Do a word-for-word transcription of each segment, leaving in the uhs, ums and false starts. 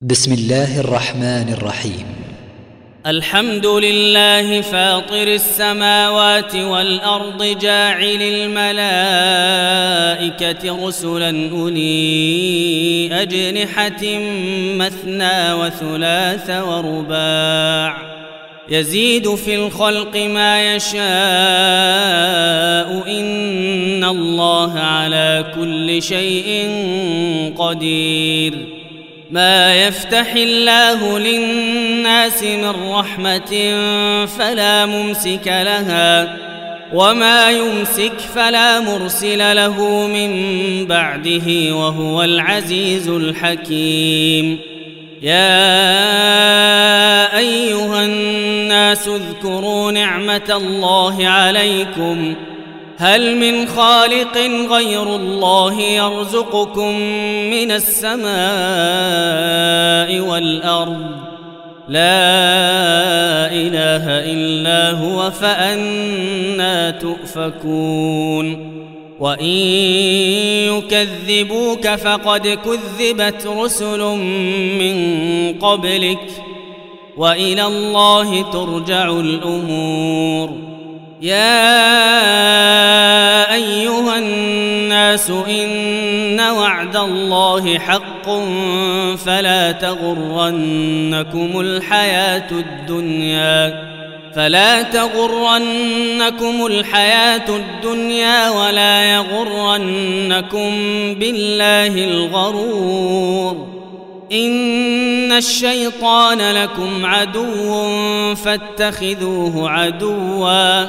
بسم الله الرحمن الرحيم. الحمد لله فاطر السماوات والأرض جاعل الملائكة رسلا أولي أجنحة مثنى وثلاث ورباع يزيد في الخلق ما يشاء إن الله على كل شيء قدير. ما يفتح الله للناس من رحمة فلا ممسك لها وما يمسك فلا مرسل له من بعده وهو العزيز الحكيم. يا أيها الناس اذكروا نعمة الله عليكم هل من خالق غير الله يرزقكم من السماء والأرض لا إله إلا هو فأنى تؤفكون. وإن يكذبوك فقد كذبت رسل من قبلك وإلى الله ترجع الأمور. يا أيها الناس إن وعد الله حق فلا تغرنكم الحياة الدنيا فلا تغرنكم الحياة الدنيا ولا يغرنكم بالله الغرور. إن الشيطان لكم عدو فاتخذوه عدوا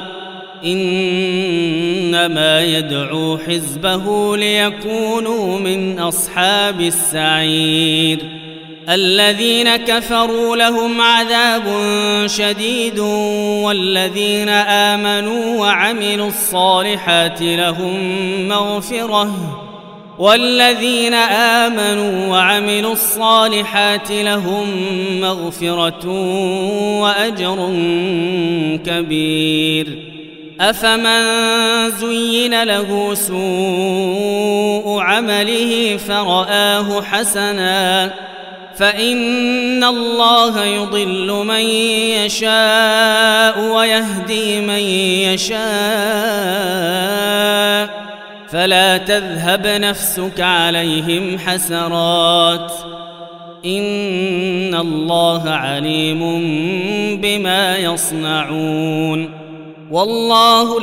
إنما يدعو حزبه ليكونوا من أصحاب السعير. الذين كفروا لهم عذاب شديد والذين آمنوا وعملوا الصالحات لهم مغفرة والذين آمنوا وعملوا الصالحات لهم مغفرة وأجر كبير. أفمن زين له سوء عمله فرآه حسنا فإن الله يضل من يشاء ويهدي من يشاء فلا تذهب نفسك عليهم حسرات إن الله عليم بما يصنعون. والله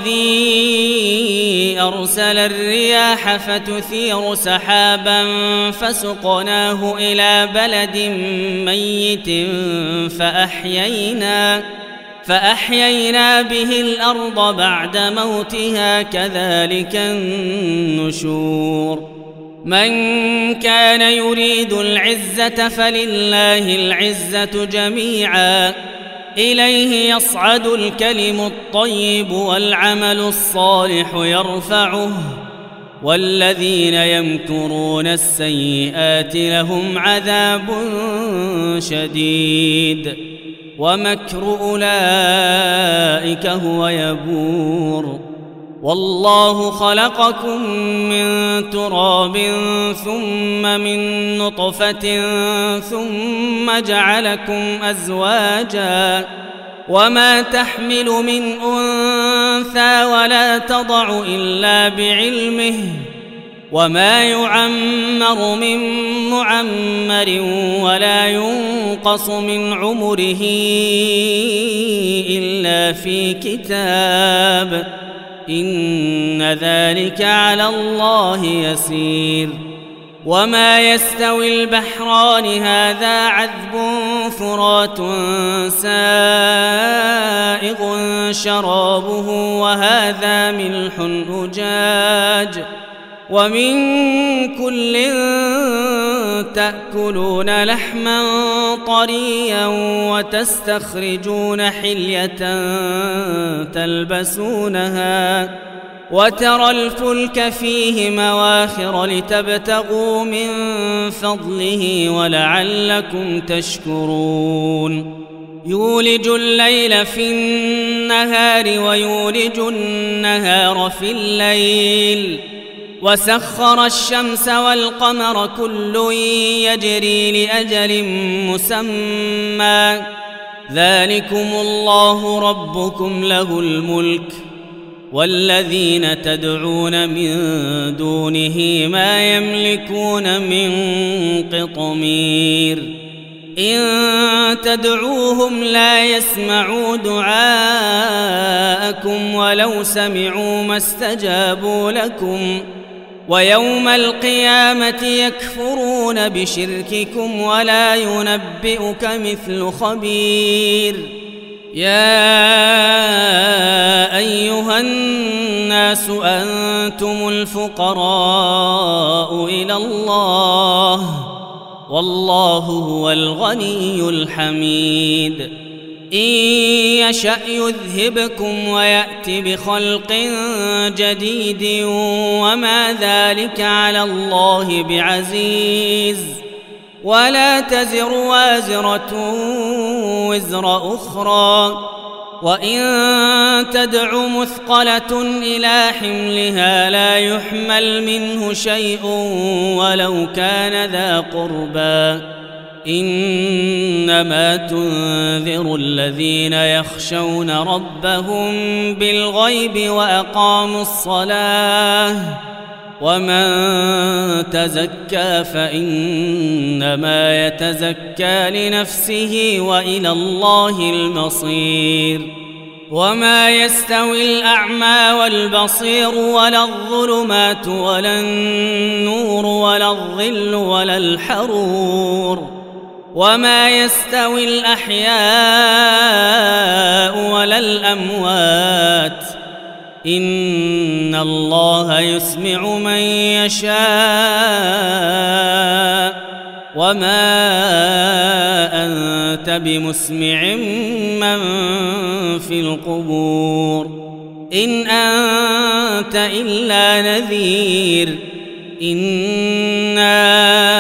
الذي أرسل الرياح فتثير سحابا فسقناه إلى بلد ميت فأحيينا فأحيينا به الأرض بعد موتها كذلك النشور. من كان يريد العزة فلله العزة جميعا إليه يصعد الكلم الطيب والعمل الصالح يرفعه والذين يمكرون السيئات لهم عذاب شديد ومكر أولئك هو يبور. والله خلقكم من تراب ثم من نطفة ثم جعلكم أزواجا وما تحمل من أنثى ولا تضع إلا بعلمه وما يعمر من معمر ولا ينقص من عمره إلا في كتاب إن ذلك على الله يسير. وما يستوي البحران هذا عذب فرات سائغ شرابه وهذا ملح أجاج ومن كل تأكلون لحما طريا وتستخرجون حلية تلبسونها وترى الفلك فيه مواخر لتبتغوا من فضله ولعلكم تشكرون. يولج الليل في النهار ويولج النهار في الليل وسخر الشمس والقمر كل يجري لأجل مسمى ذلكم الله ربكم له الملك والذين تدعون من دونه ما يملكون من قطمير إن تدعوهم لا يسمعوا دعاءكم ولو سمعوا ما استجابوا لكم ويوم القيامة يكفرون بشرككم ولا ينبئك مثل خبير يا أيها الناس أنتم الفقراء إلى الله والله هو الغني الحميد إن يشأ يذهبكم ويأت بخلق جديد وما ذلك على الله بعزيز ولا تزر وازرة وزر أخرى وإن تدع مثقلة إلى حملها لا يحمل منه شيء ولو كان ذا قربى إنما تنذر الذين يخشون ربهم بالغيب وأقاموا الصلاة ومن تزكى فإنما يتزكى لنفسه وإلى الله المصير وما يستوي الأعمى والبصير ولا الظلمات ولا النور ولا الظل ولا الحرور وما يستوي الأحياء ولا الأموات إن الله يسمع من يشاء وما أنت بمسمع من في القبور إن أنت إلا نذير إنا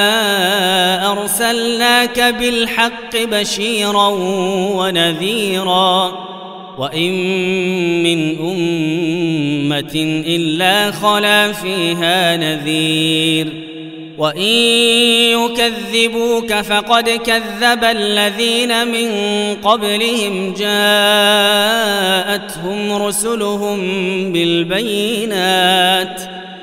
أرسلناك بالحق بشيرا ونذيرا وإن من أمة إلا خلا فيها نذير وإن يكذبوك فقد كذب الذين من قبلهم جاءتهم رسلهم بالبينات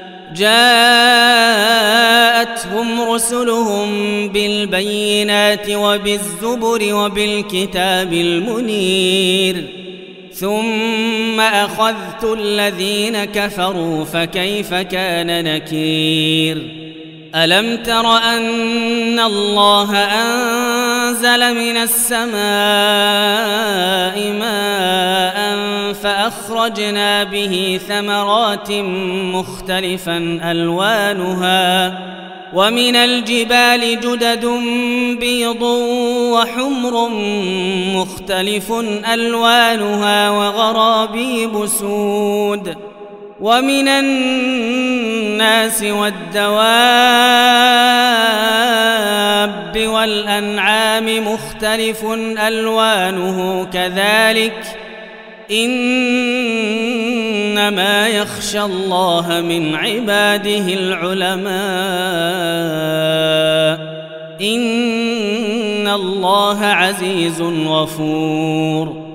جاءتهم رسلهم بالبينات وبالزبر وبالكتاب المنير ثم أخذت الذين كفروا فكيف كان نكير ألم تر أن الله أنزل من السماء ماء فأخرجنا به ثمرات مختلفا ألوانها ومن الجبال جدد بيض وحمر مختلف ألوانها وغرابيب سود ومن الناس والدواب والأنعام مختلف ألوانه كذلك إنما يخشى الله من عباده العلماء إن الله عزيز غفور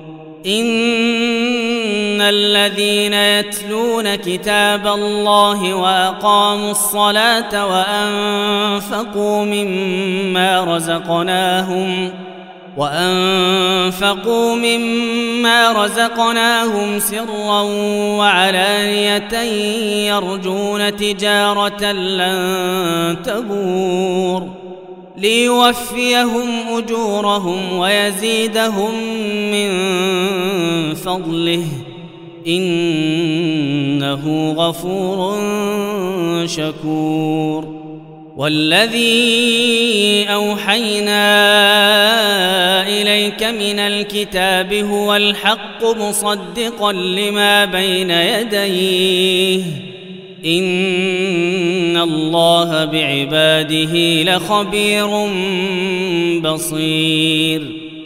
إن الذين يتلون كتاب الله وأقاموا الصلاة وأنفقوا مما رزقناهم وأنفقوا مما رزقناهم سرا وعلانية يرجون تجارة لن تبور ليوفيهم أجورهم ويزيدهم من فضله إنه غفور شكور والذي أوحينا إليك من الكتاب هو الحق مصدقا لما بين يديه إن الله بعباده لخبير بصير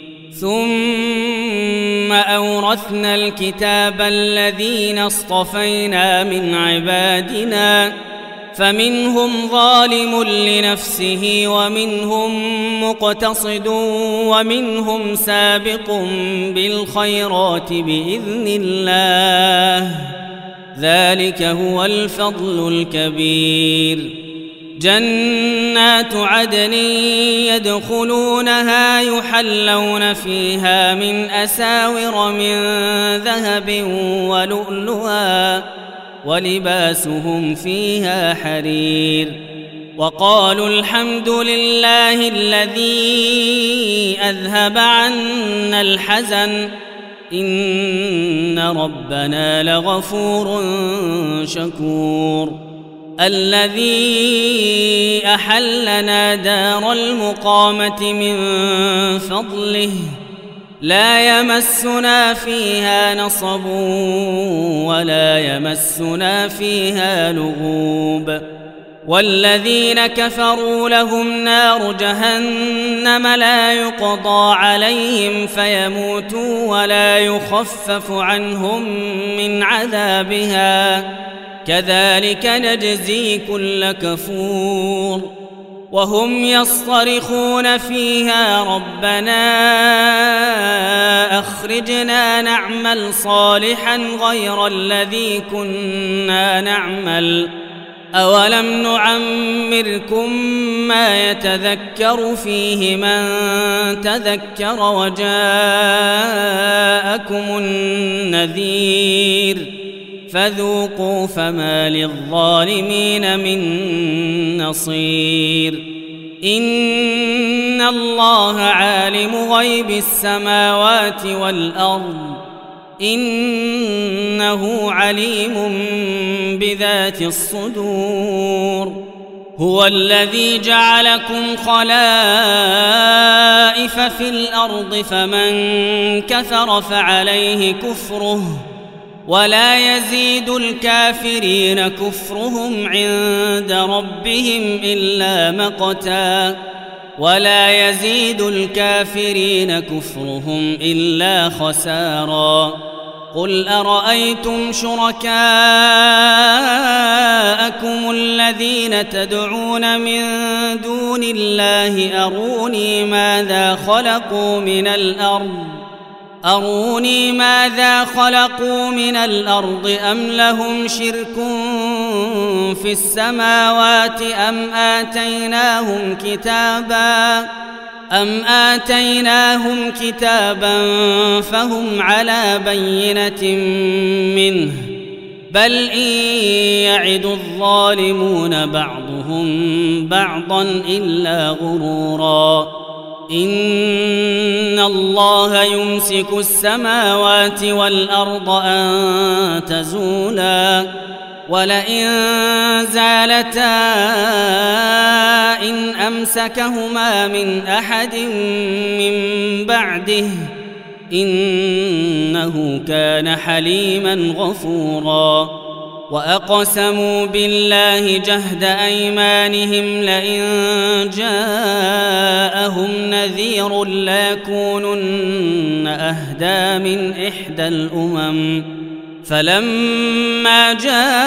ثم أورثنا الكتاب الذين اصطفينا من عبادنا فمنهم ظالم لنفسه ومنهم مقتصد ومنهم سابق بالخيرات بإذن الله، ذلك هو الفضل الكبير. جنات عدن يدخلونها يحلون فيها من أساور من ذهب ولؤلؤا ولباسهم فيها حرير. وقالوا الحمد لله الذي أذهب عنا الحزن إن ربنا لغفور شكور. الذي أحلنا دار المقامة من فضله لا يمسنا فيها نصب ولا يمسنا فيها لغوب. والذين كفروا لهم نار جهنم لا يقضى عليهم فيموتوا ولا يخفف عنهم من عذابها كذلك نجزي كل كفور. وهم يصطرخون فيها ربنا أخرجنا نعمل صالحا غير الذي كنا نعمل أولم نعمركم ما يتذكر فيه من تذكر وجاءكم النذير فذوقوا فما للظالمين من نصير. إن الله عالم غيب السماوات والأرض إنه عليم بذات الصدور. هو الذي جعلكم خلائف في الأرض فمن كفر فعليه كفره ولا يزيد الكافرين كفرهم عند ربهم إلا مقتا ولا يزيد الكافرين كفرهم إلا خسارا. قل أرأيتم شركاءكم الذين تدعون من دون الله أروني ماذا خلقوا من الأرض أروني ماذا خلقوا من الأرض أم لهم شرك في السماوات أم آتيناهم كتابا أم آتيناهم كتابا فهم على بينة منه بل إن يعد الظالمون بعضهم بعضا إلا غرورا. إن الله يمسك السماوات والأرض أن تزولا ولئن زالتا إن أمسكهما من أحد من بعده إنه كان حليما غفورا. وأقسموا بالله جهد أيمانهم لئن جاءهم نذير ليكونن أهدى من إحدى الأمم فلما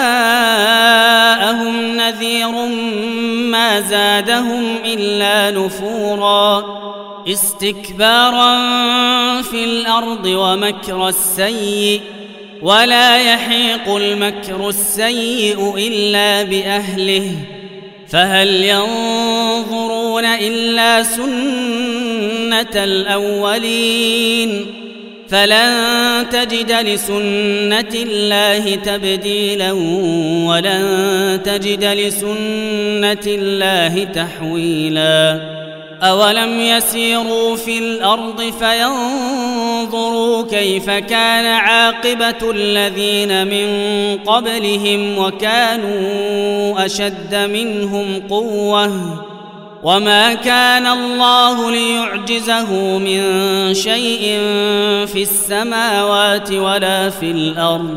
جاءهم نذير ما زادهم إلا نفورا استكبارا في الأرض ومكر السيء ولا يحيق المكر السيء إلا بأهله فهل ينظرون إلا سنة الأولين فلن تجد لسنة الله تبديلا ولن تجد لسنة الله تحويلا. أولم يسيروا في الأرض فينظروا كيف كان عاقبة الذين من قبلهم وكانوا أشد منهم قوة وما كان الله ليعجزه من شيء في السماوات ولا في الأرض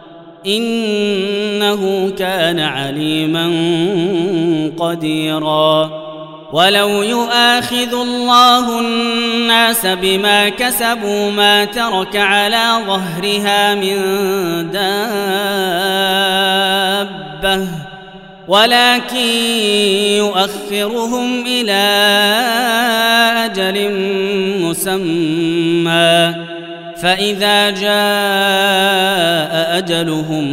إنه كان عليما قديرا. ولو يؤاخذ الله الناس بما كسبوا ما ترك على ظهرها من دابة ولكن يؤخرهم إلى أجل مسمى فإذا جاء أجلهم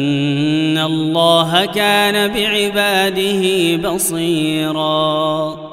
فإن الله كان بعباده بصيراً.